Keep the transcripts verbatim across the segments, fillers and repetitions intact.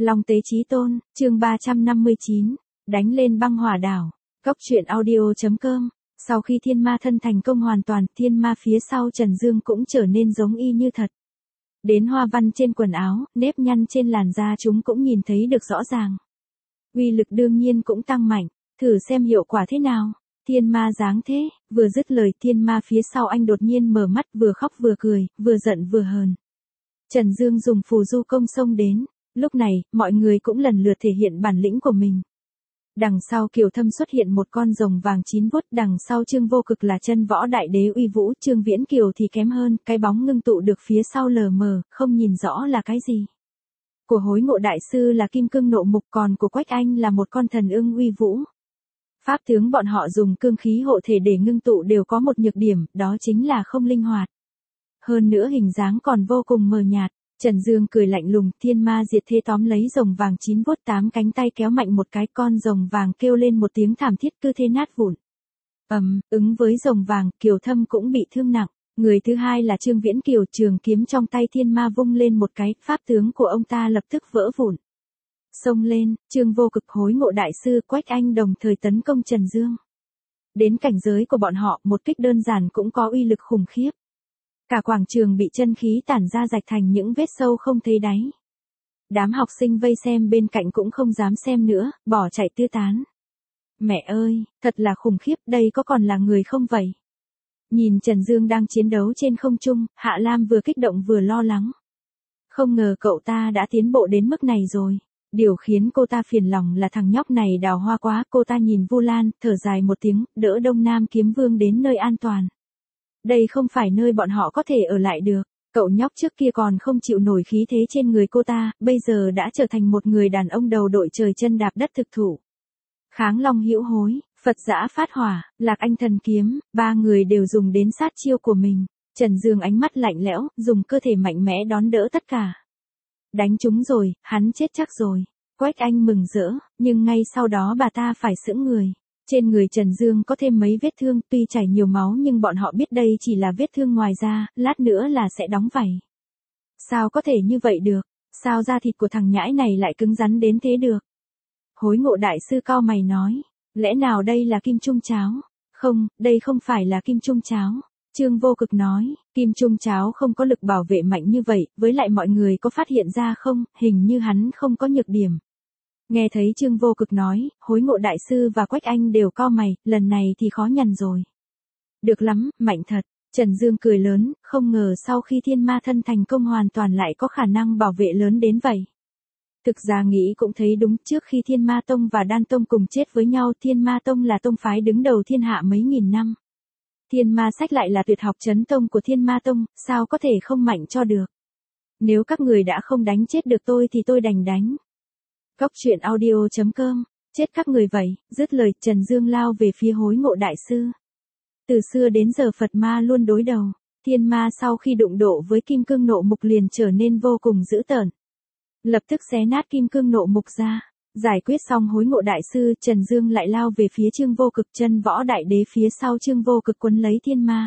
Long Tế Chí Tôn, chương ba trăm năm mươi chín, đánh lên băng hỏa đảo. Cốc truyện audio chấm com. Sau khi thiên ma thân thành công hoàn toàn, thiên ma phía sau Trần Dương cũng trở nên giống y như thật. Đến hoa văn trên quần áo, nếp nhăn trên làn da chúng cũng nhìn thấy được rõ ràng. Uy lực đương nhiên cũng tăng mạnh, thử xem hiệu quả thế nào. Thiên ma dáng thế, vừa dứt lời thiên ma phía sau anh đột nhiên mở mắt, vừa khóc vừa cười, vừa giận vừa hờn. Trần Dương dùng phù du công xông đến, lúc này, mọi người cũng lần lượt thể hiện bản lĩnh của mình. Đằng sau Kiều Thâm xuất hiện một con rồng vàng chín vuốt, đằng sau Trương Vô Cực là chân võ đại đế uy vũ, Trương Viễn Kiều thì kém hơn, cái bóng ngưng tụ được phía sau lờ mờ, không nhìn rõ là cái gì. Của Hối Ngộ đại sư là kim cương nộ mục, còn của Quách Anh là một con thần ưng uy vũ. Pháp tướng bọn họ dùng cương khí hộ thể để ngưng tụ đều có một nhược điểm, đó chính là không linh hoạt. Hơn nữa hình dáng còn vô cùng mờ nhạt. Trần Dương cười lạnh lùng, thiên ma diệt thế tóm lấy rồng vàng chín vuốt, tám cánh tay kéo mạnh một cái, con rồng vàng kêu lên một tiếng thảm thiết cứ thế nát vụn. Ầm, um, ứng với rồng vàng, Kiều Thâm cũng bị thương nặng. Người thứ hai là Trương Viễn Kiều, trường kiếm trong tay thiên ma vung lên một cái, pháp tướng của ông ta lập tức vỡ vụn. Xông lên, Trương Vô Cực, Hối Ngộ đại sư, Quách Anh đồng thời tấn công Trần Dương. Đến cảnh giới của bọn họ, một kích đơn giản cũng có uy lực khủng khiếp. Cả quảng trường bị chân khí tản ra rạch thành những vết sâu không thấy đáy. Đám học sinh vây xem bên cạnh cũng không dám xem nữa, bỏ chạy tứ tán. Mẹ ơi, thật là khủng khiếp, đây có còn là người không vậy? Nhìn Trần Dương đang chiến đấu trên không trung, Hạ Lam vừa kích động vừa lo lắng. Không ngờ cậu ta đã tiến bộ đến mức này rồi. Điều khiến cô ta phiền lòng là thằng nhóc này đào hoa quá, cô ta nhìn Vu Lan, thở dài một tiếng, đỡ Đông Nam Kiếm Vương đến nơi an toàn. Đây không phải nơi bọn họ có thể ở lại được. Cậu nhóc trước kia còn không chịu nổi khí thế trên người cô ta, bây giờ đã trở thành một người đàn ông đầu đội trời chân đạp đất thực thụ. Kháng Long Hữu Hối, Phật Giã Phát Hỏa, Lạc Anh Thần Kiếm, ba người đều dùng đến sát chiêu của mình. Trần Dương ánh mắt lạnh lẽo, dùng cơ thể mạnh mẽ đón đỡ tất cả. Đánh chúng rồi, hắn chết chắc rồi. Quách Anh mừng rỡ, nhưng ngay sau đó bà ta phải sững người. Trên người Trần Dương có thêm mấy vết thương, tuy chảy nhiều máu nhưng bọn họ biết đây chỉ là vết thương ngoài da, lát nữa là sẽ đóng vảy. Sao có thể như vậy được? Sao da thịt của thằng nhãi này lại cứng rắn đến thế được? Hối Ngộ đại sư cau mày nói, lẽ nào đây là kim trung cháo? Không, đây không phải là kim trung cháo. Trương Vô Cực nói, kim trung cháo không có lực bảo vệ mạnh như vậy, với lại mọi người có phát hiện ra không, hình như hắn không có nhược điểm. Nghe thấy Trương Vô Cực nói, Hối Ngộ đại sư và Quách Anh đều cau mày, lần này thì khó nhằn rồi. Được lắm, mạnh thật. Trần Dương cười lớn, không ngờ sau khi thiên ma thân thành công hoàn toàn lại có khả năng bảo vệ lớn đến vậy. Thực ra nghĩ cũng thấy đúng, trước khi Thiên Ma Tông và Đan Tông cùng chết với nhau, Thiên Ma Tông là tông phái đứng đầu thiên hạ mấy nghìn năm. Thiên Ma Sách lại là tuyệt học chấn tông của Thiên Ma Tông, sao có thể không mạnh cho được. Nếu các người đã không đánh chết được tôi thì tôi đành đánh. Cốc truyện audio chấm com, chết các người vậy, dứt lời Trần Dương lao về phía Hối Ngộ đại sư. Từ xưa đến giờ Phật ma luôn đối đầu, thiên ma sau khi đụng độ với kim cương nộ mục liền trở nên vô cùng dữ tợn. Lập tức xé nát kim cương nộ mục ra, giải quyết xong Hối Ngộ đại sư, Trần Dương lại lao về phía Trương Vô Cực, chân võ đại đế phía sau Trương Vô Cực quấn lấy thiên ma.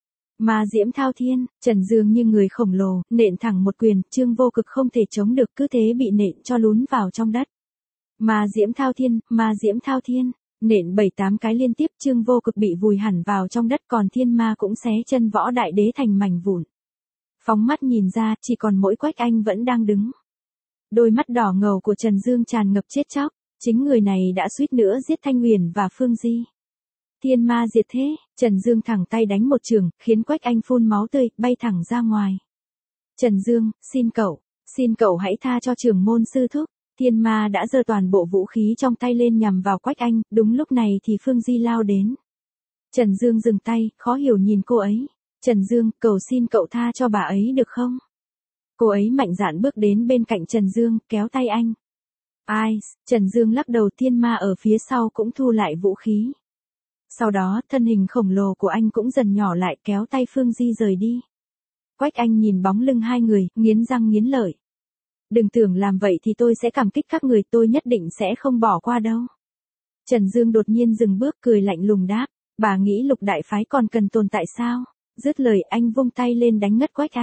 Ma diễm thao thiên, Trần Dương như người khổng lồ, nện thẳng một quyền, Trương Vô Cực không thể chống được, cứ thế bị nện cho lún vào trong đất. Ma diễm thao thiên, ma diễm thao thiên, nện bảy tám cái liên tiếp, Trương Vô Cực bị vùi hẳn vào trong đất, còn thiên ma cũng xé chân võ đại đế thành mảnh vụn. Phóng mắt nhìn ra, chỉ còn mỗi Quách Anh vẫn đang đứng. Đôi mắt đỏ ngầu của Trần Dương tràn ngập chết chóc, chính người này đã suýt nữa giết Thanh Huyền và Phương Di. Thiên ma diệt thế, Trần Dương thẳng tay đánh một trường, khiến Quách Anh phun máu tươi, bay thẳng ra ngoài. Trần Dương, xin cậu, xin cậu hãy tha cho trưởng môn sư thúc. Thiên ma đã giơ toàn bộ vũ khí trong tay lên nhằm vào Quách Anh, đúng lúc này thì Phương Di lao đến. Trần Dương dừng tay, khó hiểu nhìn cô ấy. Trần Dương, cầu xin cậu tha cho bà ấy được không? Cô ấy mạnh dạn bước đến bên cạnh Trần Dương, kéo tay anh. Ai, Trần Dương lắc đầu, thiên ma ở phía sau cũng thu lại vũ khí. Sau đó, thân hình khổng lồ của anh cũng dần nhỏ lại, kéo tay Phương Di rời đi. Quách Anh nhìn bóng lưng hai người, nghiến răng nghiến lợi. Đừng tưởng làm vậy thì tôi sẽ cảm kích các người, tôi nhất định sẽ không bỏ qua đâu. Trần Dương đột nhiên dừng bước, cười lạnh lùng đáp, bà nghĩ Lục đại phái còn cần tồn tại sao? Dứt lời anh vung tay lên đánh ngất Quách Anh.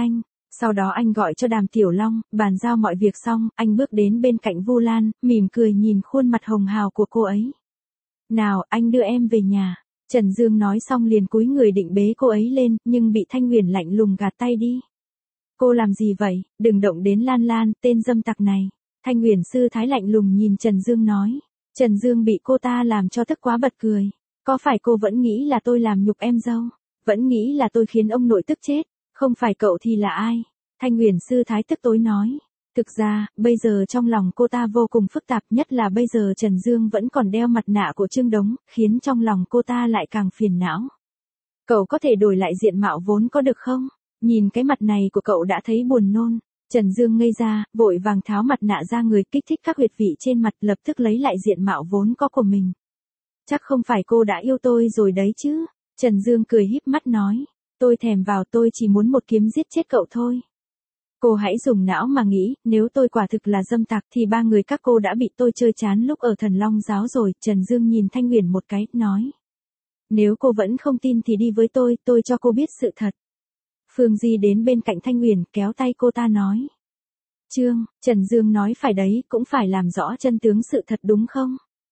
Sau đó anh gọi cho Đàm Tiểu Long, bàn giao mọi việc xong, anh bước đến bên cạnh Vu Lan, mỉm cười nhìn khuôn mặt hồng hào của cô ấy. Nào, anh đưa em về nhà. Trần Dương nói xong liền cúi người định bế cô ấy lên, nhưng bị Thanh Huyền lạnh lùng gạt tay đi. Cô làm gì vậy, đừng động đến Lan Lan, tên dâm tặc này. Thanh Huyền sư thái lạnh lùng nhìn Trần Dương nói. Trần Dương bị cô ta làm cho tức quá bật cười. Có phải cô vẫn nghĩ là tôi làm nhục em dâu? Vẫn nghĩ là tôi khiến ông nội tức chết? Không phải cậu thì là ai? Thanh Huyền sư thái tức tối nói. Thực ra, bây giờ trong lòng cô ta vô cùng phức tạp, nhất là bây giờ Trần Dương vẫn còn đeo mặt nạ của Trương Đống, khiến trong lòng cô ta lại càng phiền não. Cậu có thể đổi lại diện mạo vốn có được không? Nhìn cái mặt này của cậu đã thấy buồn nôn. Trần Dương ngây ra, vội vàng tháo mặt nạ ra người, kích thích các huyệt vị trên mặt, lập tức lấy lại diện mạo vốn có của mình. Chắc không phải cô đã yêu tôi rồi đấy chứ? Trần Dương cười híp mắt nói. Tôi thèm vào, tôi chỉ muốn một kiếm giết chết cậu thôi. Cô hãy dùng não mà nghĩ, nếu tôi quả thực là dâm tặc thì ba người các cô đã bị tôi chơi chán lúc ở Thần Long giáo rồi. Trần Dương nhìn Thanh Huyền một cái, nói. Nếu cô vẫn không tin thì đi với tôi, tôi cho cô biết sự thật. Phương Di đến bên cạnh Thanh Huyền, kéo tay cô ta nói. Trương, Trần Dương nói phải đấy, cũng phải làm rõ chân tướng sự thật đúng không?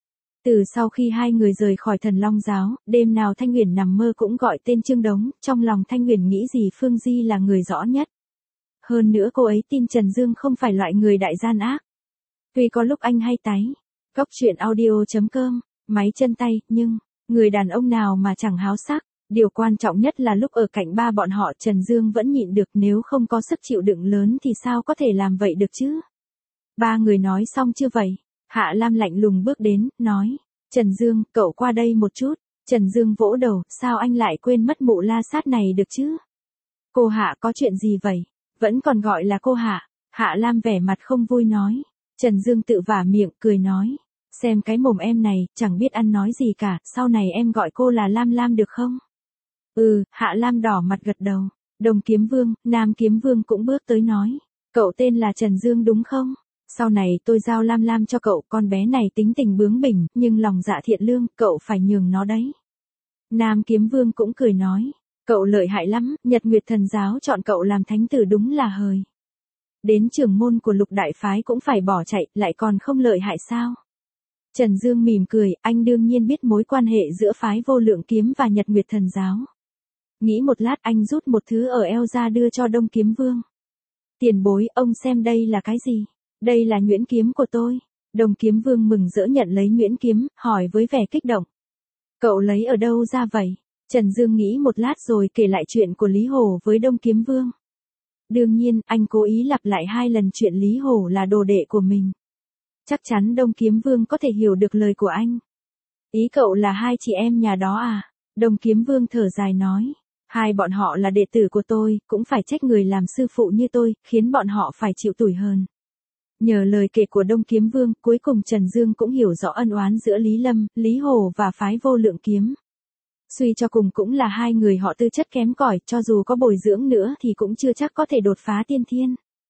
Từ sau khi hai người rời khỏi Thần Long giáo, đêm nào Thanh Huyền nằm mơ cũng gọi tên Trương Đống, trong lòng Thanh Huyền nghĩ gì Phương Di là người rõ nhất. Hơn nữa cô ấy tin Trần Dương không phải loại người đại gian ác. Tuy có lúc anh hay táy, góc truyện audio chấm com, máy chân tay, nhưng, người đàn ông nào mà chẳng háo sắc. Điều quan trọng nhất là lúc ở cạnh ba bọn họ Trần Dương vẫn nhịn được, nếu không có sức chịu đựng lớn thì sao có thể làm vậy được chứ? Ba người nói xong chưa vậy? Hạ Lam lạnh lùng bước đến, nói. Trần Dương, cậu qua đây một chút. Trần Dương vỗ đầu, sao anh lại quên mất mụ la sát này được chứ? Cô Hạ có chuyện gì vậy? Vẫn còn gọi là cô Hạ. Hạ Lam vẻ mặt không vui nói. Trần Dương tự vả miệng, cười nói. Xem cái mồm em này, chẳng biết ăn nói gì cả, sau này em gọi cô là Lam Lam được không? Ừ, Hạ Lam đỏ mặt gật đầu. Đồng Kiếm Vương, Nam Kiếm Vương cũng bước tới nói. Cậu tên là Trần Dương đúng không? Sau này tôi giao Lam Lam cho cậu, con bé này tính tình bướng bỉnh, nhưng lòng dạ thiện lương, cậu phải nhường nó đấy. Nam Kiếm Vương cũng cười nói. Cậu lợi hại lắm, Nhật Nguyệt Thần Giáo chọn cậu làm thánh tử đúng là hời. Đến trưởng môn của Lục Đại Phái cũng phải bỏ chạy, lại còn không lợi hại sao? Trần Dương mỉm cười, anh đương nhiên biết mối quan hệ giữa phái Vô Lượng Kiếm và Nhật Nguyệt Thần Giáo. Nghĩ một lát anh rút một thứ ở eo ra đưa cho Đông Kiếm Vương. Tiền bối, ông xem đây là cái gì? Đây là nhuyễn kiếm của tôi. Đông Kiếm Vương mừng rỡ nhận lấy nhuyễn kiếm, hỏi với vẻ kích động. Cậu lấy ở đâu ra vậy? Trần Dương nghĩ một lát rồi kể lại chuyện của Lý Hổ với Đông Kiếm Vương. Đương nhiên, anh cố ý lặp lại hai lần chuyện Lý Hổ là đồ đệ của mình. Chắc chắn Đông Kiếm Vương có thể hiểu được lời của anh. Ý cậu là hai chị em nhà đó à? Đông Kiếm Vương thở dài nói. Hai bọn họ là đệ tử của tôi, cũng phải trách người làm sư phụ như tôi, khiến bọn họ phải chịu tủi hờn. Nhờ lời kể của Đông Kiếm Vương, cuối cùng Trần Dương cũng hiểu rõ ân oán giữa Lý Lâm, Lý Hổ và phái Vô Lượng Kiếm. Suy cho cùng cũng là hai người họ tư chất kém cỏi, cho dù có bồi dưỡng nữa thì cũng chưa chắc có thể đột phá tiên thiên.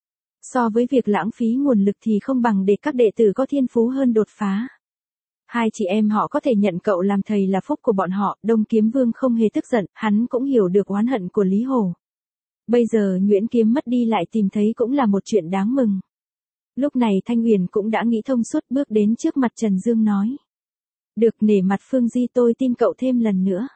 So với việc lãng phí nguồn lực thì không bằng để các đệ tử có thiên phú hơn đột phá. Hai chị em họ có thể nhận cậu làm thầy là phúc của bọn họ, Đông Kiếm Vương không hề tức giận, hắn cũng hiểu được oán hận của Lý Hổ. Bây giờ nhuyễn kiếm mất đi lại tìm thấy cũng là một chuyện đáng mừng. Lúc này Thanh Huyền cũng đã nghĩ thông suốt, bước đến trước mặt Trần Dương nói. Được, nể mặt Phương Di tôi tin cậu thêm lần nữa.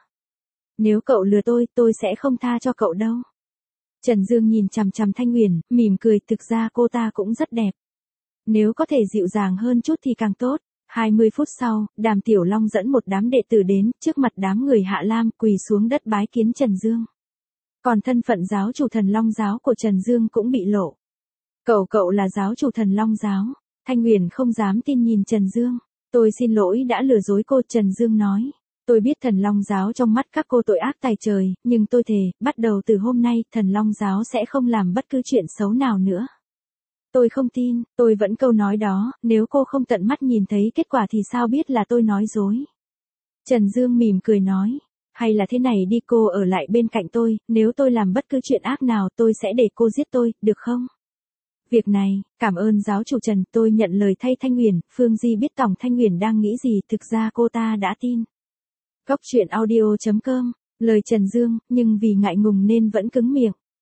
Nếu cậu lừa tôi, tôi sẽ không tha cho cậu đâu. Trần Dương nhìn chằm chằm Thanh Huyền, mỉm cười, thực ra cô ta cũng rất đẹp. Nếu có thể dịu dàng hơn chút thì càng tốt. hai mươi phút sau, Đàm Tiểu Long dẫn một đám đệ tử đến, trước mặt đám người Hạ Lam, quỳ xuống đất bái kiến Trần Dương. Còn thân phận giáo chủ Thần Long giáo của Trần Dương cũng bị lộ. Cậu cậu là giáo chủ Thần Long giáo. Thanh Huyền không dám tin nhìn Trần Dương. Tôi xin lỗi đã lừa dối cô, Trần Dương nói. Tôi biết Thần Long giáo trong mắt các cô tội ác tày trời, nhưng tôi thề, bắt đầu từ hôm nay, Thần Long giáo sẽ không làm bất cứ chuyện xấu nào nữa. Tôi không tin, tôi vẫn câu nói đó, nếu cô không tận mắt nhìn thấy kết quả thì sao biết là tôi nói dối. Trần Dương mỉm cười nói, hay là thế này đi, cô ở lại bên cạnh tôi, nếu tôi làm bất cứ chuyện ác nào tôi sẽ để cô giết tôi, được không? Việc này, cảm ơn giáo chủ Trần, tôi nhận lời thay Thanh Huyền. Phương Di biết tổng Thanh Huyền đang nghĩ gì, thực ra cô ta đã tin. Góc truyện audio chấm com, lời Trần Dương, nhưng vì ngại ngùng nên vẫn cứng miệng.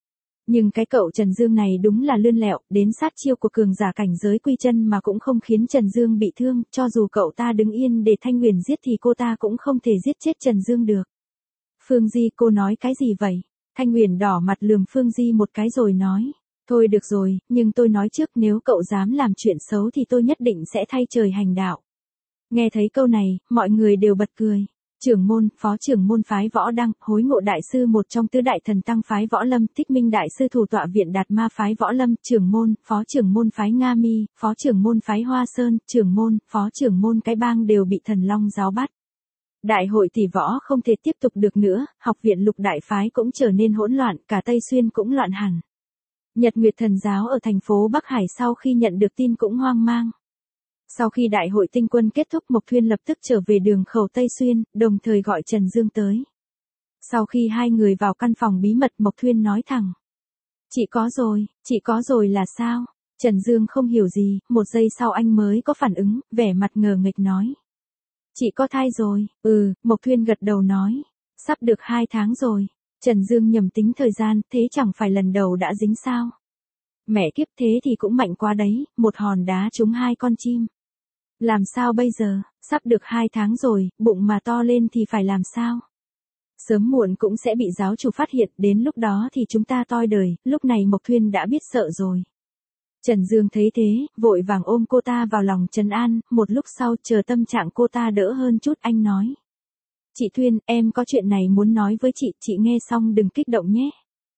Nhưng cái cậu Trần Dương này đúng là lươn lẹo, đến sát chiêu của cường giả cảnh giới quy chân mà cũng không khiến Trần Dương bị thương, cho dù cậu ta đứng yên để Thanh Huyền giết thì cô ta cũng không thể giết chết Trần Dương được. Phương Di, cô nói cái gì vậy? Thanh Huyền đỏ mặt lườm Phương Di một cái rồi nói. Thôi được rồi, nhưng tôi nói trước nếu cậu dám làm chuyện xấu thì tôi nhất định sẽ thay trời hành đạo. Nghe thấy câu này, mọi người đều bật cười. Trưởng môn, phó trưởng môn phái Võ Đăng, Hối Ngộ đại sư một trong tứ đại thần tăng phái Võ Lâm, Thích Minh đại sư thủ tọa viện Đạt Ma phái Võ Lâm, trưởng môn, phó trưởng môn phái Nga Mi, phó trưởng môn phái Hoa Sơn, trưởng môn, phó trưởng môn cái bang đều bị Thần Long giáo bắt. Đại hội tỷ võ không thể tiếp tục được nữa, học viện Lục đại phái cũng trở nên hỗn loạn, cả Tây Xuyên cũng loạn hẳn. Nhật Nguyệt Thần giáo ở thành phố Bắc Hải sau khi nhận được tin cũng hoang mang. Sau khi đại hội tinh quân kết thúc, Mộc Thuyên lập tức trở về đường khẩu Tây Xuyên, đồng thời gọi Trần Dương tới. Sau khi hai người vào căn phòng bí mật, Mộc Thuyên nói thẳng. Chị có rồi, chị có rồi là sao? Trần Dương không hiểu gì, một giây sau anh mới có phản ứng, vẻ mặt ngờ nghệch nói. Chị có thai rồi, ừ, Mộc Thuyên gật đầu nói. Sắp được hai tháng rồi. Trần Dương nhầm tính thời gian, thế chẳng phải lần đầu đã dính sao? Mẹ kiếp, thế thì cũng mạnh quá đấy, một hòn đá trúng hai con chim. Làm sao bây giờ, sắp được hai tháng rồi, bụng mà to lên thì phải làm sao? Sớm muộn cũng sẽ bị giáo chủ phát hiện, đến lúc đó thì chúng ta toi đời, lúc này Mộc Thuyên đã biết sợ rồi. Trần Dương thấy thế, vội vàng ôm cô ta vào lòng trấn an, một lúc sau chờ tâm trạng cô ta đỡ hơn chút anh nói. Chị Thuyên, em có chuyện này muốn nói với chị, chị nghe xong đừng kích động nhé.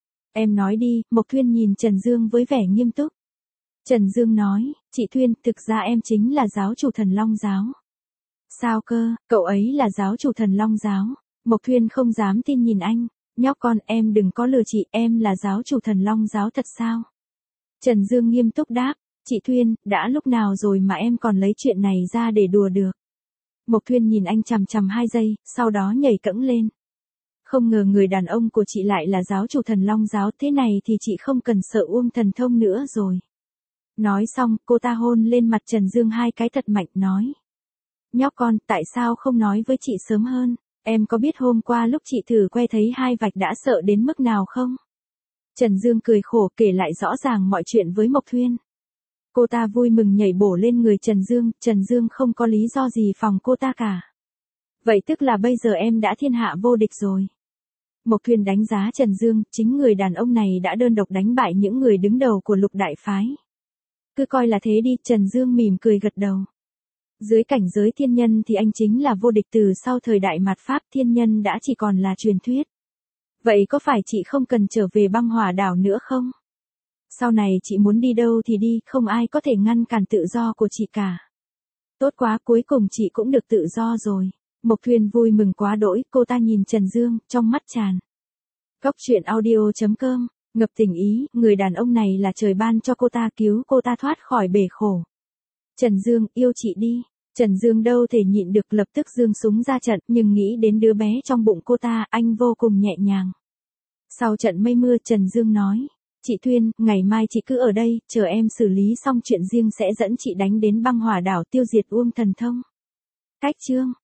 Em nói đi, Mộc Thuyên nhìn Trần Dương với vẻ nghiêm túc. Trần Dương nói, chị Thuyên, thực ra em chính là giáo chủ Thần Long giáo. Sao cơ, cậu ấy là giáo chủ Thần Long giáo? Mộc Thuyên không dám tin nhìn anh, nhóc con em đừng có lừa chị, em là giáo chủ Thần Long giáo thật sao? Trần Dương nghiêm túc đáp, chị Thuyên, đã lúc nào rồi mà em còn lấy chuyện này ra để đùa được? Mộc Thuyên nhìn anh chằm chằm hai giây, sau đó nhảy cẫng lên. Không ngờ người đàn ông của chị lại là giáo chủ Thần Long giáo, thế này thì chị không cần sợ Uông Thần Thông nữa rồi. Nói xong, cô ta hôn lên mặt Trần Dương hai cái thật mạnh, nói. Nhóc con, tại sao không nói với chị sớm hơn? Em có biết hôm qua lúc chị thử que thấy hai vạch đã sợ đến mức nào không? Trần Dương cười khổ kể lại rõ ràng mọi chuyện với Mộc Thuyên. Cô ta vui mừng nhảy bổ lên người Trần Dương, Trần Dương không có lý do gì phòng cô ta cả. Vậy tức là bây giờ em đã thiên hạ vô địch rồi. Mộc Thuyên đánh giá Trần Dương, chính người đàn ông này đã đơn độc đánh bại những người đứng đầu của Lục đại phái. Cứ coi là thế đi, Trần Dương mỉm cười gật đầu. Dưới cảnh giới thiên nhân thì anh chính là vô địch, từ sau thời đại mạt Pháp thiên nhân đã chỉ còn là truyền thuyết. Vậy có phải chị không cần trở về băng hỏa đảo nữa không? Sau này chị muốn đi đâu thì đi, không ai có thể ngăn cản tự do của chị cả. Tốt quá, cuối cùng chị cũng được tự do rồi. Mộc Thuyên vui mừng quá đỗi, cô ta nhìn Trần Dương, trong mắt tràn. Cốc truyện audio chấm com, ngập tình ý, người đàn ông này là trời ban cho cô ta, cứu cô ta thoát khỏi bể khổ. Trần Dương, yêu chị đi. Trần Dương đâu thể nhịn được, lập tức giương súng ra trận, nhưng nghĩ đến đứa bé trong bụng cô ta, anh vô cùng nhẹ nhàng. Sau trận mây mưa, Trần Dương nói. Chị Thuyên, ngày mai chị cứ ở đây, chờ em xử lý xong chuyện riêng sẽ dẫn chị đánh đến băng hỏa đảo tiêu diệt Uông Thần Thông. Cách chương.